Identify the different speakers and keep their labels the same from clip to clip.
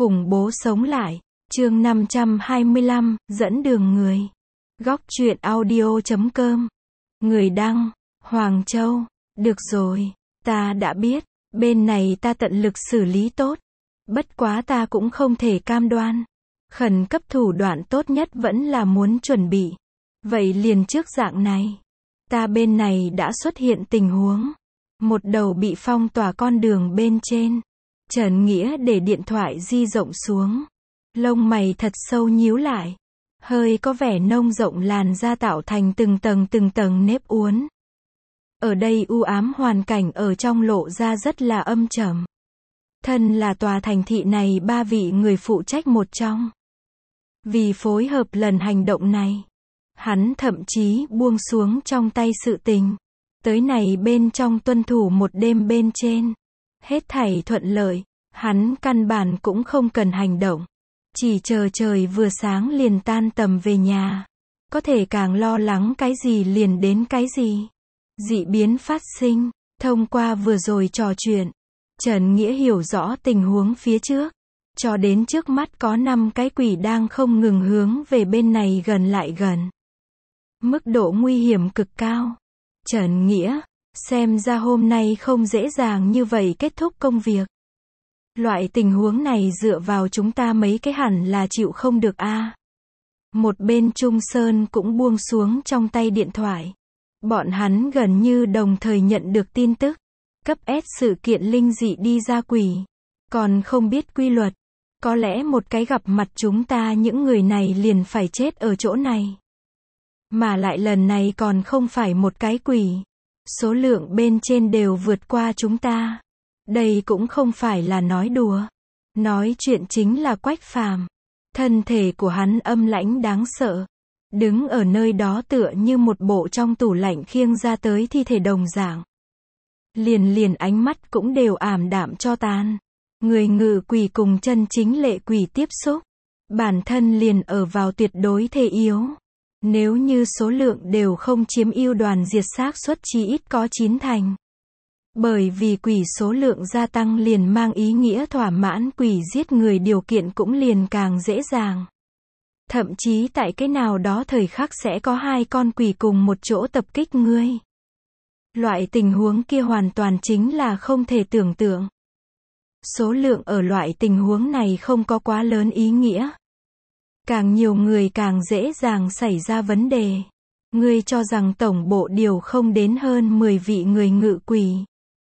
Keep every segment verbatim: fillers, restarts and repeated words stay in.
Speaker 1: Khủng bố sống lại. Chương năm trăm hai mươi lăm, dẫn đường người. Góc truyện audio chấm com. Người đăng, Hoàng Châu. Được rồi, ta đã biết, bên này ta tận lực xử lý tốt. Bất quá ta cũng không thể cam đoan. Khẩn cấp thủ đoạn tốt nhất vẫn là muốn chuẩn bị. Vậy liền trước dạng này. Ta bên này đã xuất hiện tình huống. Một đầu bị phong tỏa con đường bên trên. Trần Nghĩa để điện thoại di rộng xuống. Lông mày thật sâu nhíu lại. Hơi có vẻ nông rộng làn da tạo thành từng tầng từng tầng nếp uốn. Ở đây u ám hoàn cảnh ở trong lộ ra rất là âm trầm. Thân là tòa thành thị này ba vị người phụ trách một trong. Vì phối hợp lần hành động này, hắn thậm chí buông xuống trong tay sự tình. Tới này bên trong tuân thủ một đêm bên trên. Hết thảy thuận lợi, hắn căn bản cũng không cần hành động. Chỉ chờ trời vừa sáng liền tan tầm về nhà. Có thể càng lo lắng cái gì liền đến cái gì. Dị biến phát sinh, thông qua vừa rồi trò chuyện. Trần Nghĩa hiểu rõ tình huống phía trước. Cho đến trước mắt có năm cái quỷ đang không ngừng hướng về bên này gần lại gần. Mức độ nguy hiểm cực cao. Trần Nghĩa, xem ra hôm nay không dễ dàng như vậy kết thúc công việc. Loại tình huống này dựa vào chúng ta mấy cái hẳn là chịu không được a. Một bên Trung Sơn cũng buông xuống trong tay điện thoại. Bọn hắn gần như đồng thời nhận được tin tức. Cấp S sự kiện linh dị đi ra quỷ. Còn không biết quy luật. Có lẽ một cái gặp mặt chúng ta những người này liền phải chết ở chỗ này. Mà lại lần này còn không phải một cái quỷ. Số lượng bên trên đều vượt qua chúng ta. Đây cũng không phải là nói đùa. Nói chuyện chính là Quách Phàm. Thân thể của hắn âm lãnh đáng sợ. Đứng ở nơi đó tựa như một bộ trong tủ lạnh khiêng ra tới thi thể đồng dạng. Liền liền ánh mắt cũng đều ảm đạm cho tàn. Người ngự quỷ cùng chân chính lệ quỷ tiếp xúc. Bản thân liền ở vào tuyệt đối thế yếu. Nếu như số lượng đều không chiếm ưu đoàn diệt xác suất chí ít có chín thành. Bởi vì quỷ số lượng gia tăng liền mang ý nghĩa thỏa mãn quỷ giết người điều kiện cũng liền càng dễ dàng. Thậm chí tại cái nào đó thời khắc sẽ có hai con quỷ cùng một chỗ tập kích ngươi. Loại tình huống kia hoàn toàn chính là không thể tưởng tượng. Số lượng ở loại tình huống này không có quá lớn ý nghĩa. Càng nhiều người càng dễ dàng xảy ra vấn đề. Ngươi cho rằng tổng bộ điều không đến hơn mười vị người ngự quỷ.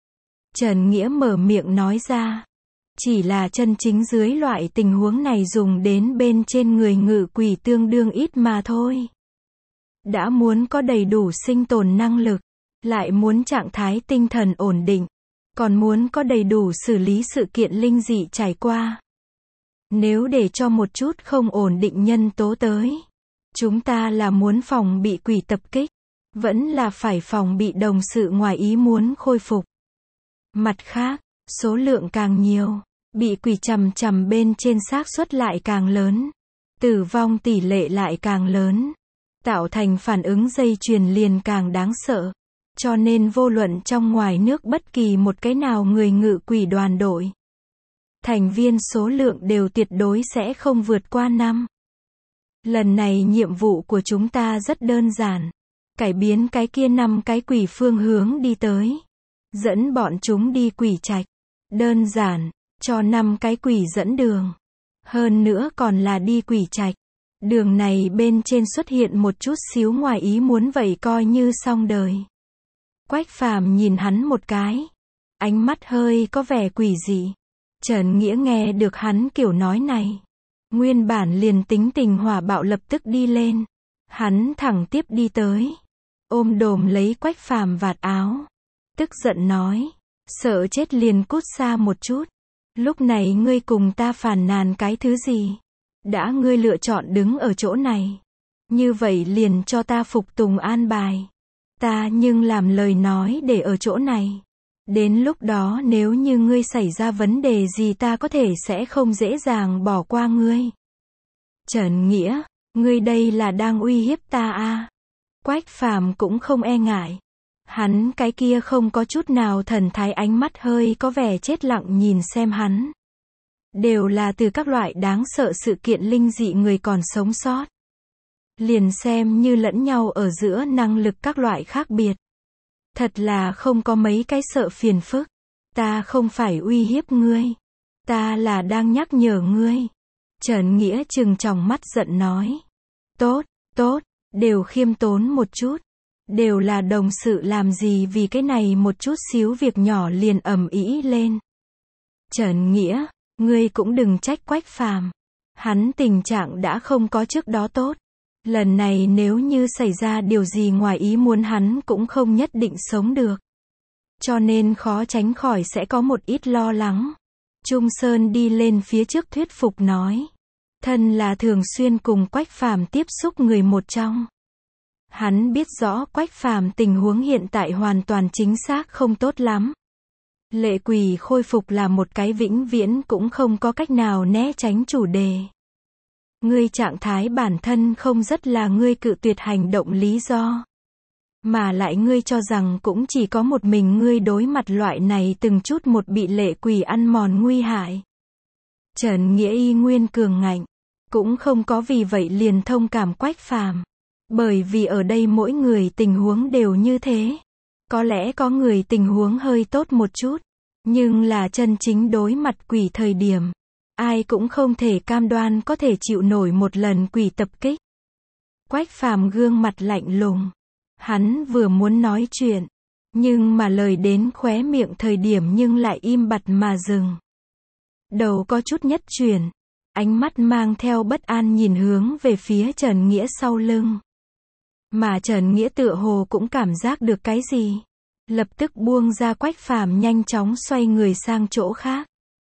Speaker 1: Trần Nghĩa mở miệng nói ra. Chỉ là chân chính dưới loại tình huống này dùng đến bên trên người ngự quỷ tương đương ít mà thôi. Đã muốn có đầy đủ sinh tồn năng lực, lại muốn trạng thái tinh thần ổn định, còn muốn có đầy đủ xử lý sự kiện linh dị trải qua. Nếu để cho một chút không ổn định nhân tố tới, chúng ta là muốn phòng bị quỷ tập kích, vẫn là phải phòng bị đồng sự ngoài ý muốn khôi phục. Mặt khác, số lượng càng nhiều, bị quỷ chằm chằm bên trên xác suất lại càng lớn, tử vong tỷ lệ lại càng lớn, tạo thành phản ứng dây chuyền liền càng đáng sợ. Cho nên vô luận trong ngoài nước bất kỳ một cái nào người ngự quỷ đoàn đội, thành viên số lượng đều tuyệt đối sẽ không vượt qua năm. Lần này nhiệm vụ của chúng ta rất đơn giản. Cải biến cái kia năm cái quỷ phương hướng đi tới. Dẫn bọn chúng đi quỷ trạch. Đơn giản, cho năm cái quỷ dẫn đường. Hơn nữa còn là đi quỷ trạch. Đường này bên trên xuất hiện một chút xíu ngoài ý muốn vậy coi như xong đời. Quách Phàm nhìn hắn một cái. Ánh mắt hơi có vẻ quỷ dị. Trần Nghĩa nghe được hắn kiểu nói này. Nguyên bản liền tính tình hỏa bạo lập tức đi lên. Hắn thẳng tiếp đi tới. Ôm đồm lấy Quách Phàm vạt áo. Tức giận nói. Sợ chết liền cút xa một chút. Lúc này ngươi cùng ta phàn nàn cái thứ gì? Đã ngươi lựa chọn đứng ở chỗ này. Như vậy liền cho ta phục tùng an bài. Ta nhưng làm lời nói để ở chỗ này. Đến lúc đó nếu như ngươi xảy ra vấn đề gì ta có thể sẽ không dễ dàng bỏ qua ngươi. Trần Nghĩa, ngươi đây là đang uy hiếp ta à? Quách Phàm cũng không e ngại. Hắn cái kia không có chút nào thần thái ánh mắt hơi có vẻ chết lặng nhìn xem hắn. đều là từ các loại đáng sợ sự kiện linh dị người còn sống sót. Liền xem như lẫn nhau ở giữa năng lực các loại khác biệt. Thật là không có mấy cái sợ phiền phức. Ta không phải uy hiếp ngươi. Ta là đang nhắc nhở ngươi. Trần Nghĩa trừng tròng mắt giận nói. Tốt, tốt, đều khiêm tốn một chút. Đều là đồng sự làm gì vì cái này một chút xíu việc nhỏ liền ầm ĩ lên. Trần Nghĩa, ngươi cũng đừng trách Quách Phàm. Hắn tình trạng đã không có trước đó tốt. Lần này nếu như xảy ra điều gì ngoài ý muốn hắn cũng không nhất định sống được. Cho nên khó tránh khỏi sẽ có một ít lo lắng. Trung Sơn đi lên phía trước thuyết phục nói. Thân là thường xuyên cùng Quách Phàm tiếp xúc người một trong. Hắn biết rõ Quách Phàm tình huống hiện tại hoàn toàn chính xác không tốt lắm. Lệ quỷ khôi phục là một cái vĩnh viễn cũng không có cách nào né tránh chủ đề. Ngươi trạng thái bản thân không rất là ngươi cự tuyệt hành động lý do. Mà lại ngươi cho rằng cũng chỉ có một mình ngươi đối mặt loại này từng chút một bị lệ quỷ ăn mòn nguy hại. Trần Nghĩa y nguyên cường ngạnh. Cũng không có vì vậy liền thông cảm Quách Phàm. Bởi vì ở đây mỗi người tình huống đều như thế. Có lẽ có người tình huống hơi tốt một chút. Nhưng là chân chính đối mặt quỷ thời điểm. Ai cũng không thể cam đoan có thể chịu nổi một lần quỷ tập kích. Quách Phàm gương mặt lạnh lùng. Hắn vừa muốn nói chuyện. Nhưng mà lời đến khóe miệng thời điểm nhưng lại im bặt mà dừng. Đầu có chút nhất chuyển. Ánh mắt mang theo bất an nhìn hướng về phía Trần Nghĩa sau lưng. Mà Trần Nghĩa tựa hồ cũng cảm giác được cái gì. Lập tức buông ra Quách Phàm nhanh chóng xoay người sang chỗ khác.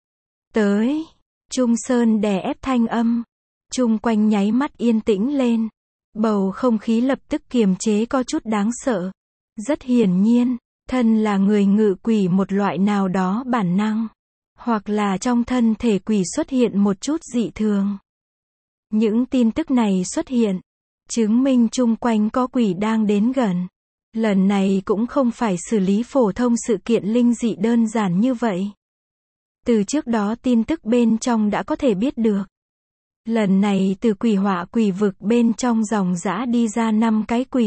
Speaker 1: Tới. Trung Sơn đè ép thanh âm. Chung quanh nháy mắt yên tĩnh lên. Bầu không khí lập tức kiềm chế có chút đáng sợ. Rất hiển nhiên, thân là người ngự quỷ một loại nào đó bản năng. Hoặc là trong thân thể quỷ xuất hiện một chút dị thường. Những tin tức này xuất hiện. Chứng minh chung quanh có quỷ đang đến gần. Lần này cũng không phải xử lý phổ thông sự kiện linh dị đơn giản như vậy. Từ trước đó tin tức bên trong đã có thể biết được. Lần này từ quỷ họa quỷ vực bên trong dòng dã đi ra năm cái quỷ.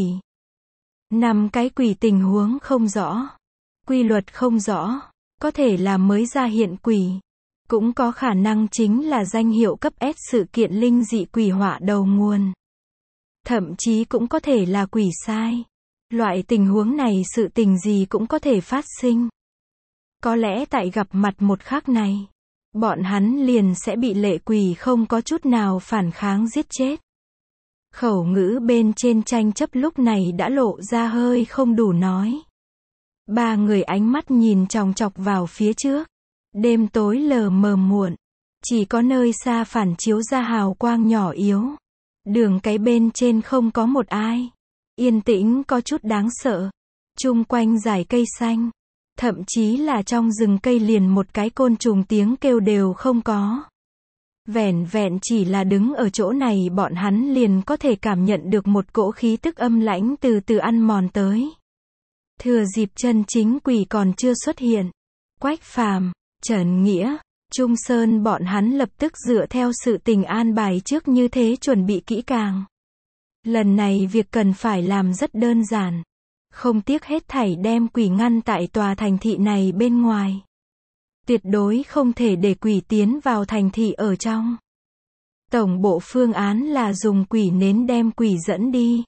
Speaker 1: Năm cái quỷ tình huống không rõ. Quy luật không rõ. Có thể là mới ra hiện quỷ. Cũng có khả năng chính là danh hiệu cấp S sự kiện linh dị quỷ họa đầu nguồn. Thậm chí cũng có thể là quỷ sai. Loại tình huống này sự tình gì cũng có thể phát sinh. Có lẽ tại gặp mặt một khắc này, bọn hắn liền sẽ bị lệ quỷ không có chút nào phản kháng giết chết. Khẩu ngữ bên trên tranh chấp lúc này đã lộ ra hơi không đủ nói. Ba người ánh mắt nhìn chòng chọc vào phía trước. Đêm tối lờ mờ muộn. Chỉ có nơi xa phản chiếu ra hào quang nhỏ yếu. Đường cái bên trên không có một ai. Yên tĩnh có chút đáng sợ. Chung quanh dải cây xanh. Thậm chí là trong rừng cây liền một cái côn trùng tiếng kêu đều không có. Vẻn vẹn chỉ là đứng ở chỗ này bọn hắn liền có thể cảm nhận được một cỗ khí tức âm lãnh từ từ ăn mòn tới. Thừa dịp chân chính quỷ còn chưa xuất hiện. Quách Phàm, Trần Nghĩa, Trung Sơn bọn hắn lập tức dựa theo sự tình an bài trước như thế chuẩn bị kỹ càng. Lần này việc cần phải làm rất đơn giản. Không tiếc hết thảy đem quỷ ngăn tại tòa thành thị này bên ngoài. Tuyệt đối không thể để quỷ tiến vào thành thị ở trong. Tổng bộ phương án là dùng quỷ nến đem quỷ dẫn đi.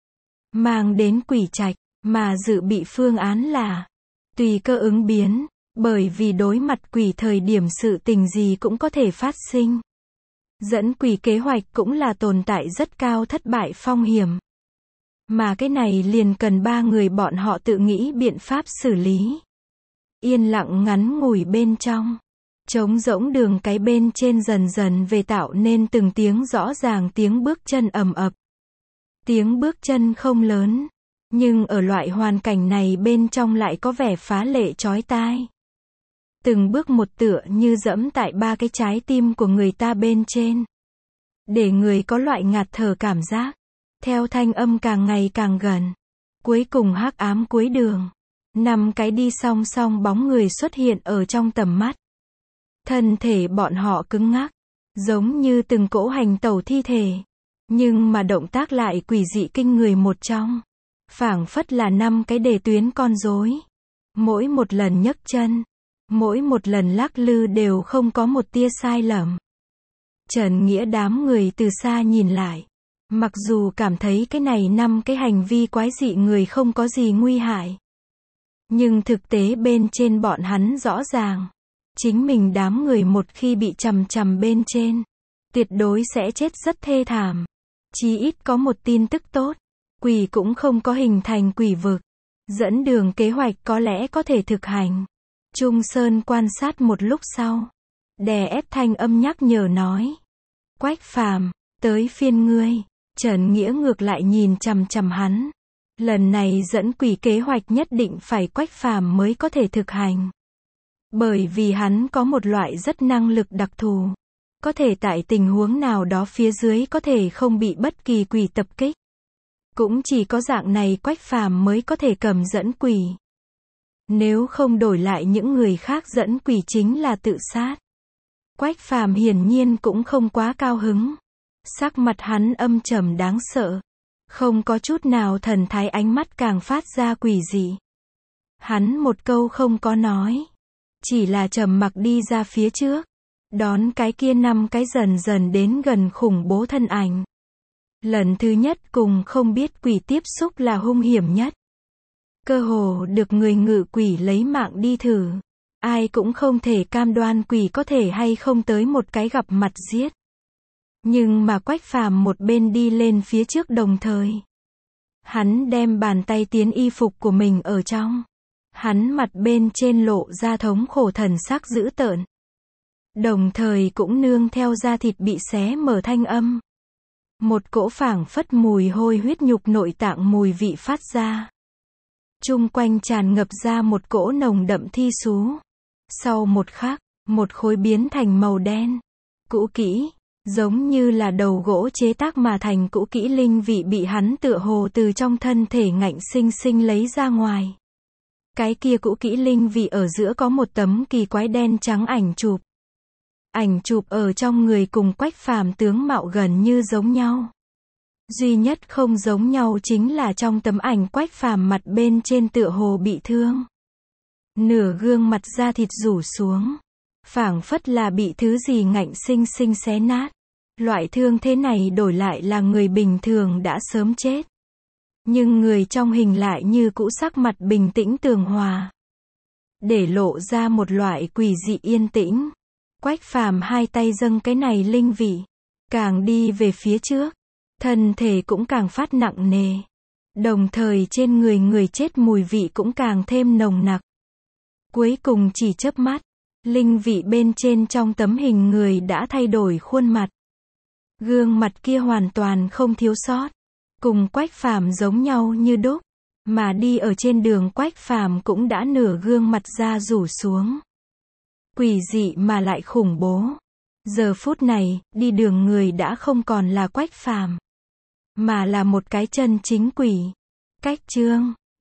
Speaker 1: Mang đến quỷ trạch, mà dự bị phương án là tùy cơ ứng biến, bởi vì đối mặt quỷ thời điểm sự tình gì cũng có thể phát sinh. Dẫn quỷ kế hoạch cũng là tồn tại rất cao thất bại phong hiểm. Mà cái này liền cần ba người bọn họ tự nghĩ biện pháp xử lý. Yên lặng ngắn ngủi bên trong. Trống rỗng đường cái bên trên dần dần về tạo nên từng tiếng rõ ràng tiếng bước chân ầm ập. Tiếng bước chân không lớn. Nhưng ở loại hoàn cảnh này bên trong lại có vẻ phá lệ chói tai. Từng bước một tựa như dẫm tại ba cái trái tim của người ta bên trên. Để người có loại ngạt thở cảm giác. Theo thanh âm càng ngày càng gần. Cuối cùng hắc ám cuối đường. Năm cái đi song song bóng người xuất hiện ở trong tầm mắt. Thân thể bọn họ cứng ngắc, giống như từng cỗ hành tẩu thi thể. Nhưng mà động tác lại quỷ dị kinh người một trong. Phảng phất là năm cái đề tuyến con rối. Mỗi một lần nhấc chân, mỗi một lần lắc lư đều không có một tia sai lầm. Trần Nghĩa đám người từ xa nhìn lại. Mặc dù cảm thấy cái này năm cái hành vi quái dị người không có gì nguy hại. Nhưng thực tế bên trên bọn hắn rõ ràng. Chính mình đám người một khi bị chằm chằm bên trên, tuyệt đối sẽ chết rất thê thảm. Chí ít có một tin tức tốt. Quỷ cũng không có hình thành quỷ vực. Dẫn đường kế hoạch có lẽ có thể thực hành. Trung Sơn quan sát một lúc sau. Đè ép thanh âm nhắc nhở nói. Quách Phàm, tới phiên ngươi. Trần Nghĩa ngược lại nhìn chằm chằm hắn. Lần này dẫn quỷ kế hoạch nhất định phải Quách Phàm mới có thể thực hành. Bởi vì hắn có một loại rất năng lực đặc thù. Có thể tại tình huống nào đó phía dưới có thể không bị bất kỳ quỷ tập kích. Cũng chỉ có dạng này Quách Phàm mới có thể cầm dẫn quỷ. Nếu không đổi lại những người khác dẫn quỷ chính là tự sát. Quách Phàm hiển nhiên cũng không quá cao hứng. Sắc mặt hắn âm trầm đáng sợ. Không có chút nào thần thái, ánh mắt càng phát ra quỷ dị. Hắn một câu không có nói. Chỉ là trầm mặc đi ra phía trước. Đón cái kia năm cái dần dần đến gần khủng bố thân ảnh. Lần thứ nhất cùng không biết quỷ tiếp xúc là hung hiểm nhất. Cơ hồ được người ngự quỷ lấy mạng đi thử. Ai cũng không thể cam đoan quỷ có thể hay không tới một cái gặp mặt giết. Nhưng mà Quách Phàm một bên đi lên phía trước đồng thời. Hắn đem bàn tay tiến y phục của mình ở trong. Hắn mặt bên trên lộ ra thống khổ thần sắc dữ tợn. Đồng thời cũng nương theo da thịt bị xé mở thanh âm. Một cỗ phảng phất mùi hôi huyết nhục nội tạng mùi vị phát ra. Chung quanh tràn ngập ra một cỗ nồng đậm thi xú. Sau một khắc, một khối biến thành màu đen. Cũ kỹ, giống như là đầu gỗ chế tác mà thành cũ kỹ linh vị bị hắn tựa hồ từ trong thân thể ngạnh sinh sinh lấy ra ngoài. Cái kia cũ kỹ linh vị ở giữa có một tấm kỳ quái đen trắng ảnh chụp. Ảnh chụp ở trong người cùng Quách Phàm tướng mạo gần như giống nhau. Duy nhất không giống nhau chính là trong tấm ảnh Quách Phàm mặt bên trên tựa hồ bị thương. Nửa gương mặt da thịt rủ xuống. Phảng phất là bị thứ gì ngạnh sinh sinh xé nát. Loại thương thế này đổi lại là người bình thường đã sớm chết. Nhưng người trong hình lại như cũ sắc mặt bình tĩnh tường hòa. Để lộ ra một loại quỷ dị yên tĩnh. Quách Phàm hai tay dâng cái này linh vị. Càng đi về phía trước. Thân thể cũng càng phát nặng nề. Đồng thời trên người người chết mùi vị cũng càng thêm nồng nặc. Cuối cùng chỉ chớp mắt. Linh vị bên trên trong tấm hình người đã thay đổi khuôn mặt. Gương mặt kia hoàn toàn không thiếu sót. Cùng Quách Phàm giống nhau như đúc. Mà đi ở trên đường Quách Phàm cũng đã nửa gương mặt da rủ xuống. Quỷ dị mà lại khủng bố. Giờ phút này, đi đường người đã không còn là Quách Phàm. Mà là một cái chân chính quỷ. Cách chương